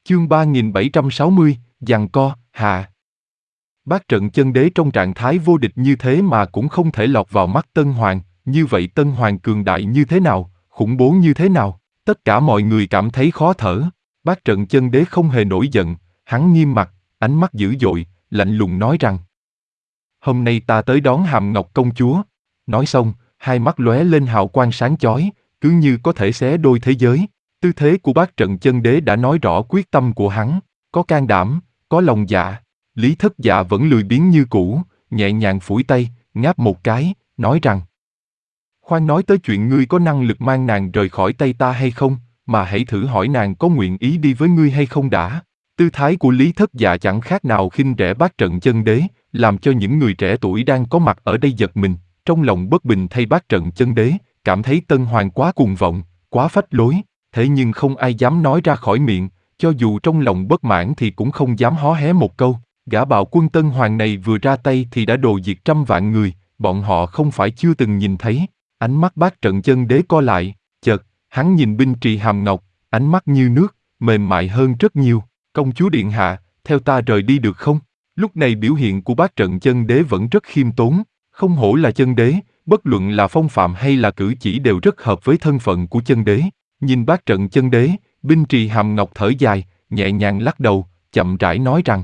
Chương 3760, giằng co, hạ. Bát trận chân đế trong trạng thái vô địch như thế mà cũng không thể lọt vào mắt Tân Hoàng, như vậy Tân Hoàng cường đại như thế nào, khủng bố như thế nào, tất cả mọi người cảm thấy khó thở. Bát trận chân đế không hề nổi giận, hắn nghiêm mặt, ánh mắt dữ dội, lạnh lùng nói rằng: Hôm nay ta tới đón Hàm Ngọc công chúa. Nói xong, hai mắt lóe lên hào quang sáng chói, cứ như có thể xé đôi thế giới. Tư thế của bát trận chân đế đã nói rõ quyết tâm của hắn, có can đảm, có lòng dạ. Lý Thất Dạ vẫn lười biếng như cũ, nhẹ nhàng phủi tay, ngáp một cái, nói rằng: Khoan nói tới chuyện ngươi có năng lực mang nàng rời khỏi tay ta hay không, mà hãy thử hỏi nàng có nguyện ý đi với ngươi hay không đã. Tư thái của Lý Thất Dạ chẳng khác nào khinh rẻ bát trận chân đế, làm cho những người trẻ tuổi đang có mặt ở đây giật mình, trong lòng bất bình thay bát trận chân đế, cảm thấy Tân Hoàng quá cuồng vọng, quá phách lối, thế nhưng không ai dám nói ra khỏi miệng, cho dù trong lòng bất mãn thì cũng không dám hó hé một câu. Gã bạo quân Tân Hoàng này vừa ra tay thì đã đồ diệt trăm vạn người, bọn họ không phải chưa từng nhìn thấy. Ánh mắt bát trận chân đế co lại, chợt, hắn nhìn binh trì Hàm Ngọc, ánh mắt như nước, mềm mại hơn rất nhiều. Công chúa điện hạ, theo ta rời đi được không? Lúc này biểu hiện của bát trận chân đế vẫn rất khiêm tốn, không hổ là chân đế, bất luận là phong phạm hay là cử chỉ đều rất hợp với thân phận của chân đế. Nhìn bát trận chân đế, binh trì Hàm Ngọc thở dài, nhẹ nhàng lắc đầu, chậm rãi nói rằng: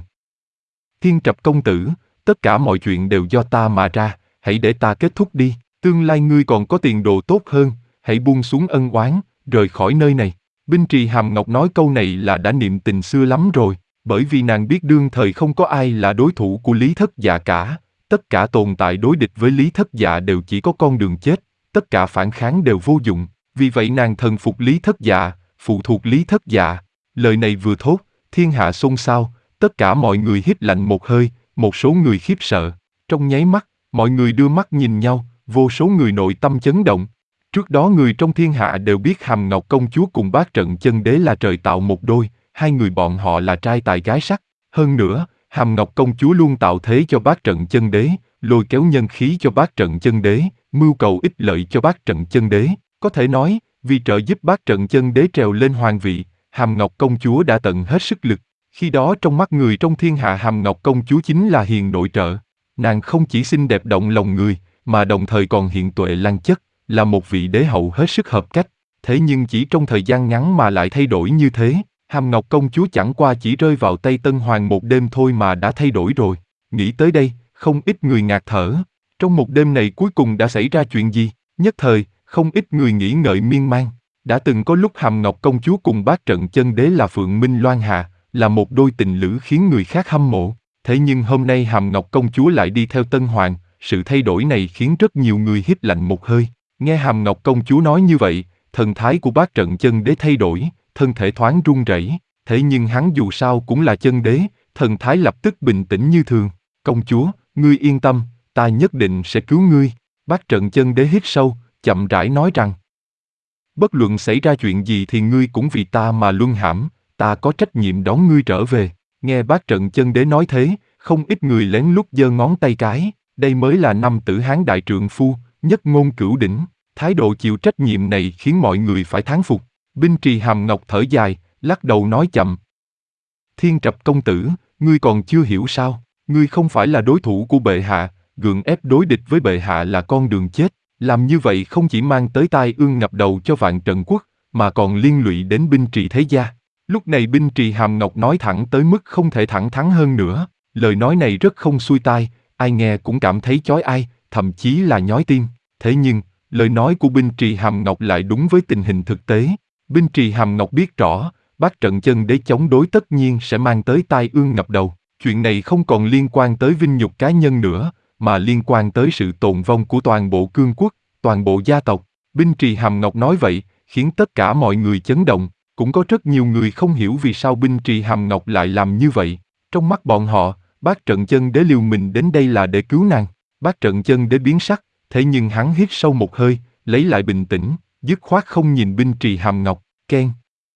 Thiên Trập công tử, tất cả mọi chuyện đều do ta mà ra, hãy để ta kết thúc đi, tương lai ngươi còn có tiền đồ tốt hơn, hãy buông xuống ân oán, rời khỏi nơi này. Binh trì Hàm Ngọc nói câu này là đã niệm tình xưa lắm rồi, bởi vì nàng biết đương thời không có ai là đối thủ của Lý Thất Dạ cả, tất cả tồn tại đối địch với Lý Thất Dạ đều chỉ có con đường chết, tất cả phản kháng đều vô dụng, vì vậy nàng thần phục Lý Thất Dạ, phụ thuộc Lý Thất Dạ. Lời này vừa thốt, thiên hạ xôn xao, tất cả mọi người hít lạnh một hơi, một số người khiếp sợ. Trong nháy mắt, mọi người đưa mắt nhìn nhau, vô số người nội tâm chấn động. Trước đó người trong thiên hạ đều biết Hàm Ngọc công chúa cùng bát trận chân đế là trời tạo một đôi, hai người bọn họ là trai tài gái sắc. Hơn nữa, Hàm Ngọc công chúa luôn tạo thế cho bát trận chân đế, lôi kéo nhân khí cho bát trận chân đế, mưu cầu ích lợi cho bát trận chân đế. Có thể nói, vì trợ giúp bát trận chân đế trèo lên hoàng vị, Hàm Ngọc công chúa đã tận hết sức lực. Khi đó trong mắt người trong thiên hạ Hàm Ngọc công chúa chính là hiền nội trợ. Nàng không chỉ xinh đẹp động lòng người, mà đồng thời còn hiện tuệ lăng chất, là một vị đế hậu hết sức hợp cách. Thế nhưng chỉ trong thời gian ngắn mà lại thay đổi như thế, Hàm Ngọc công chúa chẳng qua chỉ rơi vào tay Tân Hoàng một đêm thôi mà đã thay đổi rồi. Nghĩ tới đây, không ít người ngạt thở. Trong một đêm này cuối cùng đã xảy ra chuyện gì? Nhất thời, không ít người nghĩ ngợi miên man. Đã từng có lúc Hàm Ngọc công chúa cùng bát trận chân đế là Phượng Minh Loan Hà, là một đôi tình lữ khiến người khác hâm mộ. Thế nhưng hôm nay Hàm Ngọc công chúa lại đi theo Tân Hoàng, sự thay đổi này khiến rất nhiều người hít lạnh một hơi. Nghe Hàm Ngọc công chúa nói như vậy, thần thái của bát trận chân đế thay đổi, thân thể thoáng run rẩy. Thế nhưng hắn dù sao cũng là chân đế, thần thái lập tức bình tĩnh như thường. Công chúa, ngươi yên tâm, ta nhất định sẽ cứu ngươi. Bát trận chân đế hít sâu, chậm rãi nói rằng: Bất luận xảy ra chuyện gì thì ngươi cũng vì ta mà luân hãm, ta có trách nhiệm đón ngươi trở về. Nghe bát trận chân đế nói thế, không ít người lén lút giơ ngón tay cái, đây mới là nam tử Hán đại trượng phu, nhất ngôn cửu đỉnh. Thái độ chịu trách nhiệm này khiến mọi người phải thán phục. Binh trì Hàm Ngọc thở dài, lắc đầu nói chậm: Thiên Trập công tử, ngươi còn chưa hiểu sao? Ngươi không phải là đối thủ của bệ hạ, gượng ép đối địch với bệ hạ là con đường chết. Làm như vậy không chỉ mang tới tai ương ngập đầu cho vạn Trần quốc, mà còn liên lụy đến binh trì thế gia. Lúc này binh trì Hàm Ngọc nói thẳng tới mức không thể thẳng thắn hơn nữa. Lời nói này rất không xuôi tai, ai nghe cũng cảm thấy chói tai, thậm chí là nhói tim. Thế nhưng, lời nói của binh trì Hàm Ngọc lại đúng với tình hình thực tế. Binh trì Hàm Ngọc biết rõ, bát trận chân đế chống đối tất nhiên sẽ mang tới tai ương ngập đầu. Chuyện này không còn liên quan tới vinh nhục cá nhân nữa, mà liên quan tới sự tồn vong của toàn bộ cương quốc, toàn bộ gia tộc. Binh trì Hàm Ngọc nói vậy, khiến tất cả mọi người chấn động. Cũng có rất nhiều người không hiểu vì sao binh trì Hàm Ngọc lại làm như vậy. Trong mắt bọn họ, bát trận chân đế liều mình đến đây là để cứu nàng. Bát trận chân đế biến sắc, thế nhưng hắn hít sâu một hơi, lấy lại bình tĩnh, dứt khoát không nhìn binh trì Hàm Ngọc. Keng.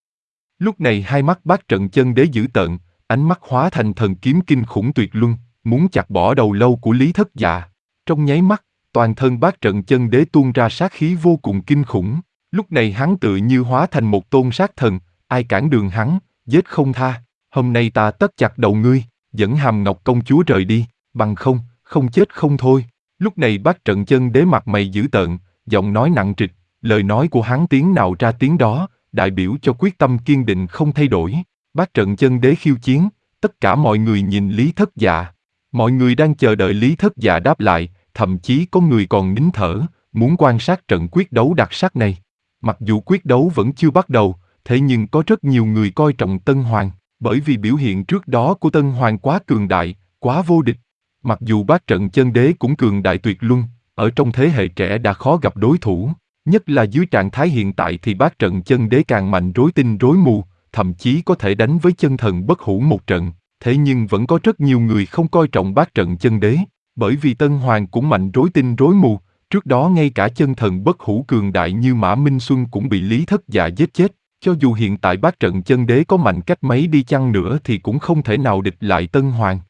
Lúc này hai mắt bát trận chân đế dữ tợn, ánh mắt hóa thành thần kiếm kinh khủng tuyệt luân, muốn chặt bỏ đầu lâu của Lý Thất Dạ. Trong nháy mắt, toàn thân bát trận chân đế tuôn ra sát khí vô cùng kinh khủng. Lúc này hắn tự như hóa thành một tôn sát thần, ai cản đường hắn, giết không tha. Hôm nay ta tất chặt đầu ngươi, dẫn Hàm Ngọc công chúa rời đi, bằng không, không chết không thôi. Lúc này Bát Trận Chân Đế mặt mày dữ tợn, giọng nói nặng trịch, lời nói của hắn tiếng nào ra tiếng đó, đại biểu cho quyết tâm kiên định không thay đổi. Bát Trận Chân Đế khiêu chiến, tất cả mọi người nhìn Lý Thất Dạ. Mọi người đang chờ đợi Lý Thất Dạ đáp lại, thậm chí có người còn nín thở, muốn quan sát trận quyết đấu đặc sắc này. Mặc dù quyết đấu vẫn chưa bắt đầu, thế nhưng có rất nhiều người coi trọng Tân Hoàng, bởi vì biểu hiện trước đó của Tân Hoàng quá cường đại, quá vô địch. Mặc dù Bát Trận Chân Đế cũng cường đại tuyệt luân, ở trong thế hệ trẻ đã khó gặp đối thủ, nhất là dưới trạng thái hiện tại thì Bát Trận Chân Đế càng mạnh rối tinh rối mù, thậm chí có thể đánh với chân thần bất hủ một trận. Thế nhưng vẫn có rất nhiều người không coi trọng Bát Trận Chân Đế, bởi vì Tân Hoàng cũng mạnh rối tinh rối mù, trước đó ngay cả chân thần bất hủ cường đại như Mã Minh Xuân cũng bị Lý Thất Dạ giết chết. Cho dù hiện tại Bát Trận Chân Đế có mạnh cách mấy đi chăng nữa thì cũng không thể nào địch lại Tân Hoàng.